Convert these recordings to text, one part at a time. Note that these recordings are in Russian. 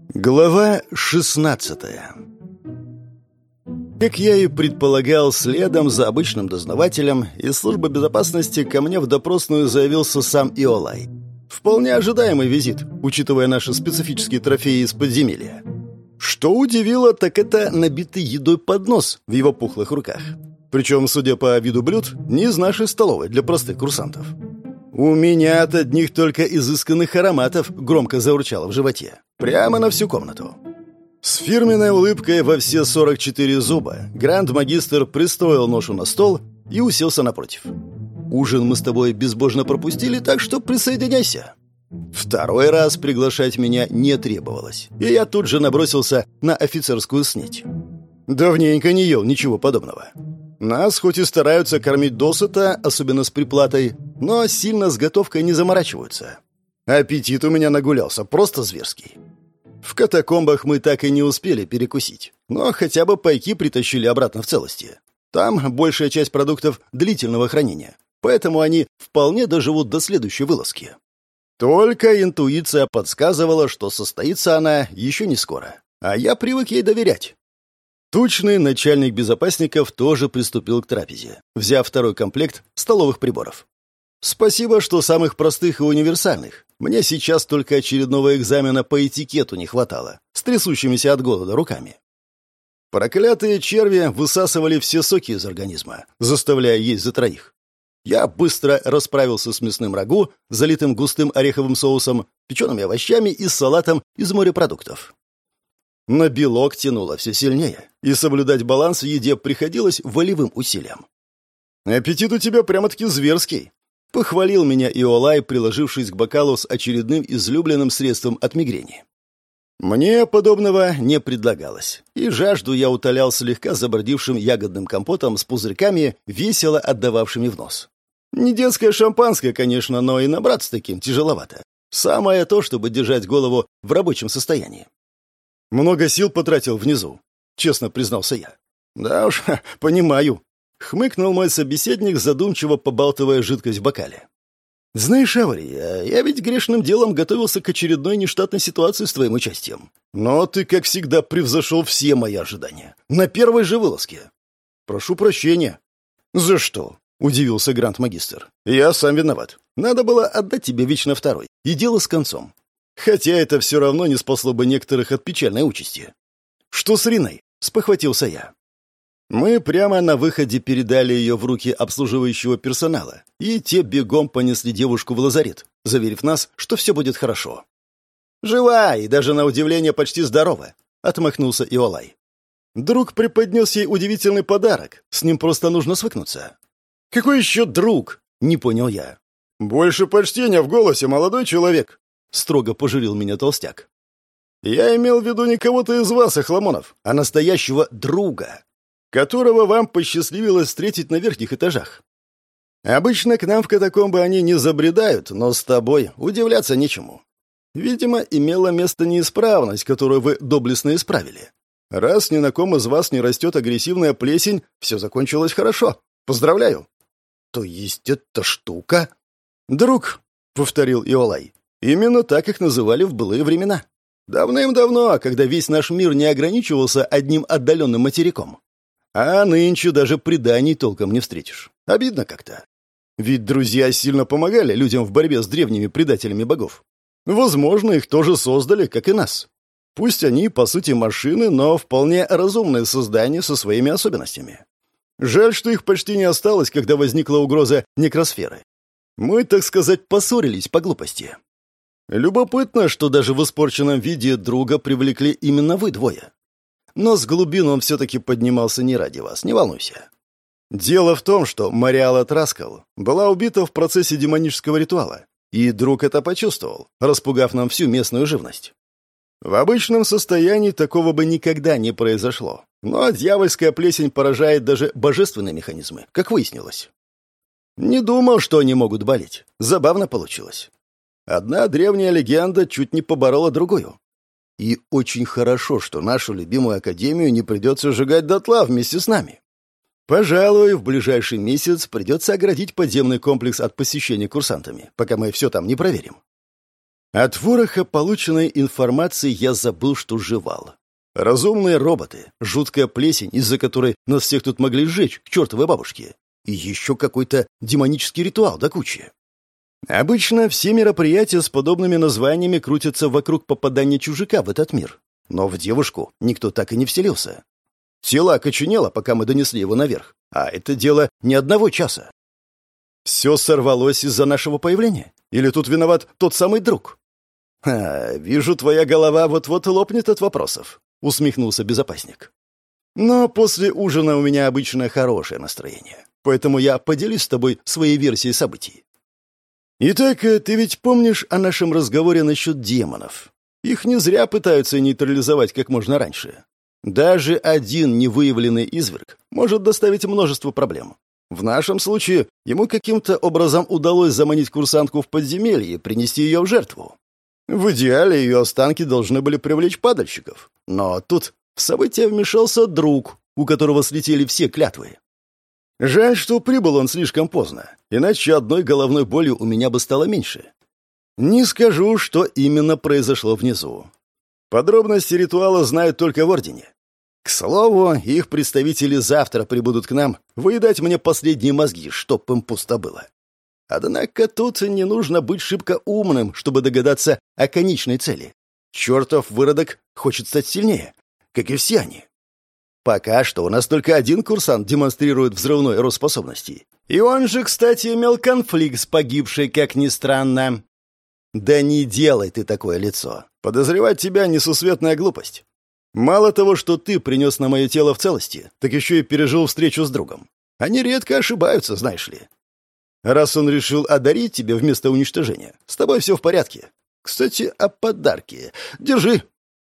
Глава 16. Как я и предполагал, следом за обычным дознавателем из службы безопасности ко мне в допросную заявился сам Иолай. Вполне ожидаемый визит, учитывая наши специфические трофеи из подземелья. Что удивило, так это набитый едой поднос в его пухлых руках. Причем, судя по виду блюд, не из нашей столовой для простых курсантов. У меня от одних только изысканных ароматов громко заурчало в животе. Прямо на всю комнату. С фирменной улыбкой во все 44 зуба гранд-магистр пристроил ношу на стол и уселся напротив. «Ужин мы с тобой безбожно пропустили, так что присоединяйся». Второй раз приглашать меня не требовалось, и я тут же набросился на офицерскую снеть. Давненько не ел ничего подобного. Нас хоть и стараются кормить досыта, особенно с приплатой, но сильно с готовкой не заморачиваются. Аппетит у меня нагулялся, просто зверский. В катакомбах мы так и не успели перекусить, но хотя бы пайки притащили обратно в целости. Там большая часть продуктов длительного хранения, поэтому они вполне доживут до следующей вылазки. Только интуиция подсказывала, что состоится она еще не скоро, а я привык ей доверять. Тучный начальник безопасников тоже приступил к трапезе, взяв второй комплект столовых приборов. Спасибо, что самых простых и универсальных. Мне сейчас только очередного экзамена по этикету не хватало, с трясущимися от голода руками. Проклятые черви высасывали все соки из организма, заставляя есть за троих. Я быстро расправился с мясным рагу, залитым густым ореховым соусом, печеными овощами и салатом из морепродуктов. На белок тянуло все сильнее, и соблюдать баланс в еде приходилось волевым усилием. «Аппетит у тебя прямо-таки зверский», — похвалил меня Иолай, приложившись к бокалу с очередным излюбленным средством от мигрени. Мне подобного не предлагалось, и жажду я утолял слегка забродившим ягодным компотом с пузырьками, весело отдававшими в нос. Не детское шампанское, конечно, но и набраться таким тяжеловато. Самое то, чтобы держать голову в рабочем состоянии. «Много сил потратил внизу», — честно признался я. «Да уж, понимаю», — хмыкнул мой собеседник, задумчиво побалтывая жидкость в бокале. «Знаешь, Авари, я ведь грешным делом готовился к очередной нештатной ситуации с твоим участием. Но ты, как всегда, превзошел все мои ожидания. На первой же вылазке». «Прошу прощения». «За что?» — удивился гранд-магистр. «Я сам виноват. Надо было отдать тебе вечно второй. И дело с концом. Хотя это все равно не спасло бы некоторых от печальной участи». «Что с Риной?» — спохватился я. Мы прямо на выходе передали ее в руки обслуживающего персонала, и те бегом понесли девушку в лазарет, заверив нас, что все будет хорошо. «Жива и даже на удивление почти здорова», — отмахнулся Иолай. «Друг преподнес ей удивительный подарок, с ним просто нужно свыкнуться». «Какой еще друг?» — не понял я. «Больше почтения в голосе, молодой человек», — строго пожурил меня толстяк. «Я имел в виду не кого-то из вас, Охламонов, а настоящего друга, которого вам посчастливилось встретить на верхних этажах. Обычно к нам в катакомбы они не забредают, но с тобой удивляться нечему. Видимо, имела место неисправность, которую вы доблестно исправили. Раз ни на ком из вас не растет агрессивная плесень, все закончилось хорошо. Поздравляю». «То есть эта штука?» «Друг», — повторил Иолай. «Именно так их называли в былые времена. Давным-давно, когда весь наш мир не ограничивался одним отдаленным материком. А нынче даже преданий толком не встретишь. Обидно как-то. Ведь друзья сильно помогали людям в борьбе с древними предателями богов. Возможно, их тоже создали, как и нас. Пусть они, по сути, машины, но вполне разумные создания со своими особенностями. Жаль, что их почти не осталось, когда возникла угроза некросферы. Мы, так сказать, поссорились по глупости. Любопытно, что даже в испорченном виде друга привлекли именно вы двое. Но с глубин он все-таки поднимался не ради вас, не волнуйся. Дело в том, что Мариала Траскал была убита в процессе демонического ритуала, и друг это почувствовал, распугав нам всю местную живность. В обычном состоянии такого бы никогда не произошло, но дьявольская плесень поражает даже божественные механизмы, как выяснилось. Не думал, что они могут болеть. Забавно получилось. Одна древняя легенда чуть не поборола другую. И очень хорошо, что нашу любимую академию не придется сжигать дотла вместе с нами. Пожалуй, в ближайший месяц придется оградить подземный комплекс от посещения курсантами, пока мы все там не проверим. От вороха полученной информации я забыл, что жевал. Разумные роботы, жуткая плесень, из-за которой нас всех тут могли сжечь к чертовой бабушке. И еще какой-то демонический ритуал до кучи. Обычно все мероприятия с подобными названиями крутятся вокруг попадания чужака в этот мир. Но в девушку никто так и не вселился. Тело окоченело, пока мы донесли его наверх. А это дело не одного часа. Все сорвалось из-за нашего появления? Или тут виноват тот самый друг? Вижу, твоя голова вот-вот лопнет от вопросов, усмехнулся безопасник. Но после ужина у меня обычно хорошее настроение. Поэтому я поделюсь с тобой своей версией событий. Итак, ты ведь помнишь о нашем разговоре насчет демонов? Их не зря пытаются нейтрализовать как можно раньше. Даже один невыявленный изверг может доставить множество проблем. В нашем случае ему каким-то образом удалось заманить курсантку в подземелье и принести ее в жертву. В идеале ее останки должны были привлечь падальщиков. Но тут в событие вмешался друг, у которого слетели все клятвы. Жаль, что прибыл он слишком поздно, иначе одной головной болью у меня бы стало меньше. Не скажу, что именно произошло внизу. Подробности ритуала знают только в Ордене. К слову, их представители завтра прибудут к нам выедать мне последние мозги, чтоб им пусто было. Однако тут не нужно быть шибко умным, чтобы догадаться о конечной цели. Чертов выродок хочет стать сильнее, как и все они. Пока что у нас только один курсант демонстрирует взрывной рост способностей. И он же, кстати, имел конфликт с погибшей, как ни странно. Да не делай ты такое лицо. Подозревать тебя несусветная глупость. Мало того, что ты принес на мое тело в целости, так еще и пережил встречу с другом. Они редко ошибаются, знаешь ли. Раз он решил одарить тебя вместо уничтожения, с тобой все в порядке. Кстати, о подарке. Держи.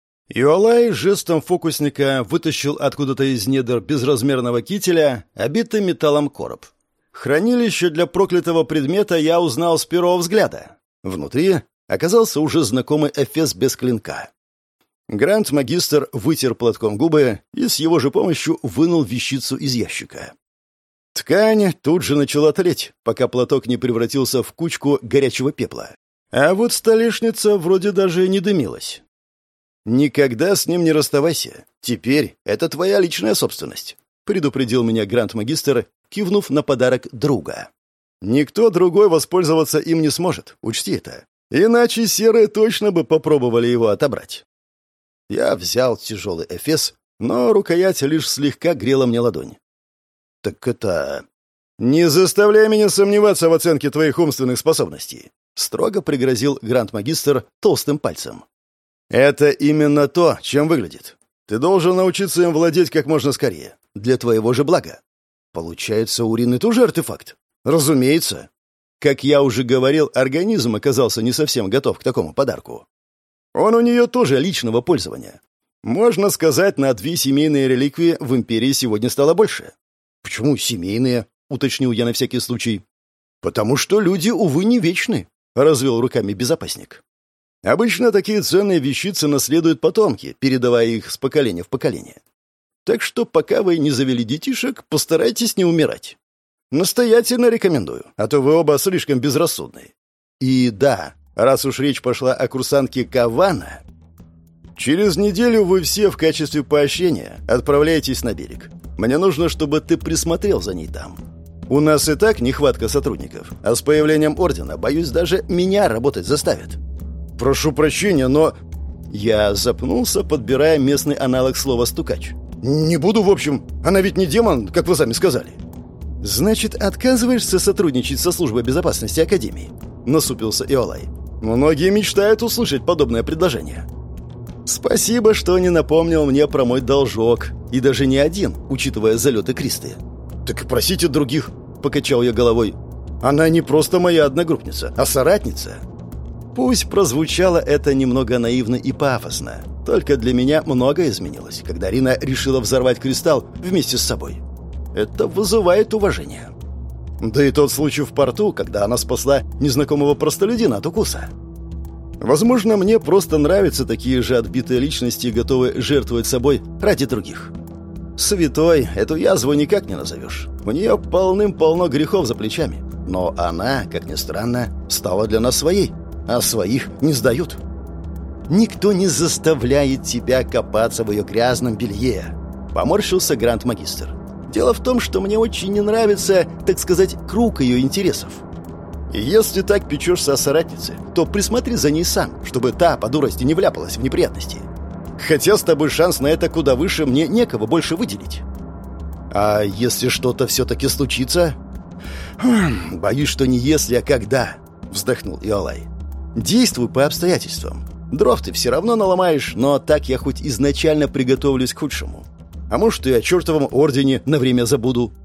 Иолай жестом фокусника вытащил откуда-то из недр безразмерного кителя, обитый металлом короб. Хранилище для проклятого предмета я узнал с первого взгляда. Внутри оказался уже знакомый эфес без клинка. Гранд-магистр вытер платком губы и с его же помощью вынул вещицу из ящика. Ткань тут же начала тлеть, пока платок не превратился в кучку горячего пепла. А вот столешница вроде даже не дымилась. «Никогда с ним не расставайся. Теперь это твоя личная собственность», — предупредил меня гранд-магистр, кивнув на подарок друга. «Никто другой воспользоваться им не сможет, учти это. Иначе серые точно бы попробовали его отобрать». Я взял тяжелый эфес, но рукоять лишь слегка грела мне ладонь. «Так это...» «Не заставляй меня сомневаться в оценке твоих умственных способностей», — строго пригрозил гранд-магистр толстым пальцем. «Это именно то, чем выглядит. Ты должен научиться им владеть как можно скорее. Для твоего же блага. Получается, у Рины тоже артефакт? Разумеется. Как я уже говорил, организм оказался не совсем готов к такому подарку. Он у нее тоже личного пользования. Можно сказать, на 2 семейные реликвии в Империи сегодня стало больше». «Почему семейные?» — уточнил я на всякий случай. «Потому что люди, увы, не вечны», — развел руками безопасник. «Обычно такие ценные вещицы наследуют потомки, передавая их с поколения в поколение. Так что, пока вы не завели детишек, постарайтесь не умирать. Настоятельно рекомендую, а то вы оба слишком безрассудны. И да, раз уж речь пошла о курсантке Кавана, через неделю вы все в качестве поощрения отправляетесь на берег. Мне нужно, чтобы ты присмотрел за ней там. У нас и так нехватка сотрудников, а с появлением Ордена, боюсь, даже меня работать заставят». «Прошу прощения, но...» Я запнулся, подбирая местный аналог слова «стукач». «Не буду, в общем. Она ведь не демон, как вы сами сказали». «Значит, отказываешься сотрудничать со службой безопасности Академии?» — насупился Иолай. «Многие мечтают услышать подобное предложение». «Спасибо, что не напомнил мне про мой должок. И даже не один, учитывая залеты Кристы». «Так и просите других», — покачал я головой. «Она не просто моя одногруппница, а соратница». Пусть прозвучало это немного наивно и пафосно, только для меня многое изменилось, когда Рина решила взорвать кристалл вместе с собой. Это вызывает уважение. Да и тот случай в порту, когда она спасла незнакомого простолюдина от укуса. Возможно, мне просто нравятся такие же отбитые личности, готовые жертвовать собой ради других. Святой эту язву никак не назовешь. У нее полным-полно грехов за плечами. Но она, как ни странно, стала для нас своей. а своих не сдают. Никто не заставляет тебя копаться в ее грязном белье, поморщился гранд-магистр. Дело в том, что мне очень не нравится, так сказать, круг ее интересов. И если так печешься о соратнице, то присмотри за ней сам, чтобы та по дурости не вляпалась в неприятности. Хотя с тобой шанс на это куда выше, мне некого больше выделить. А если что-то все-таки случится? Боюсь, что не если, а когда, вздохнул Иолай. Действуй по обстоятельствам. Дров ты все равно наломаешь, но так я хоть изначально приготовлюсь к худшему. А может, и о чертовом ордене на время забуду.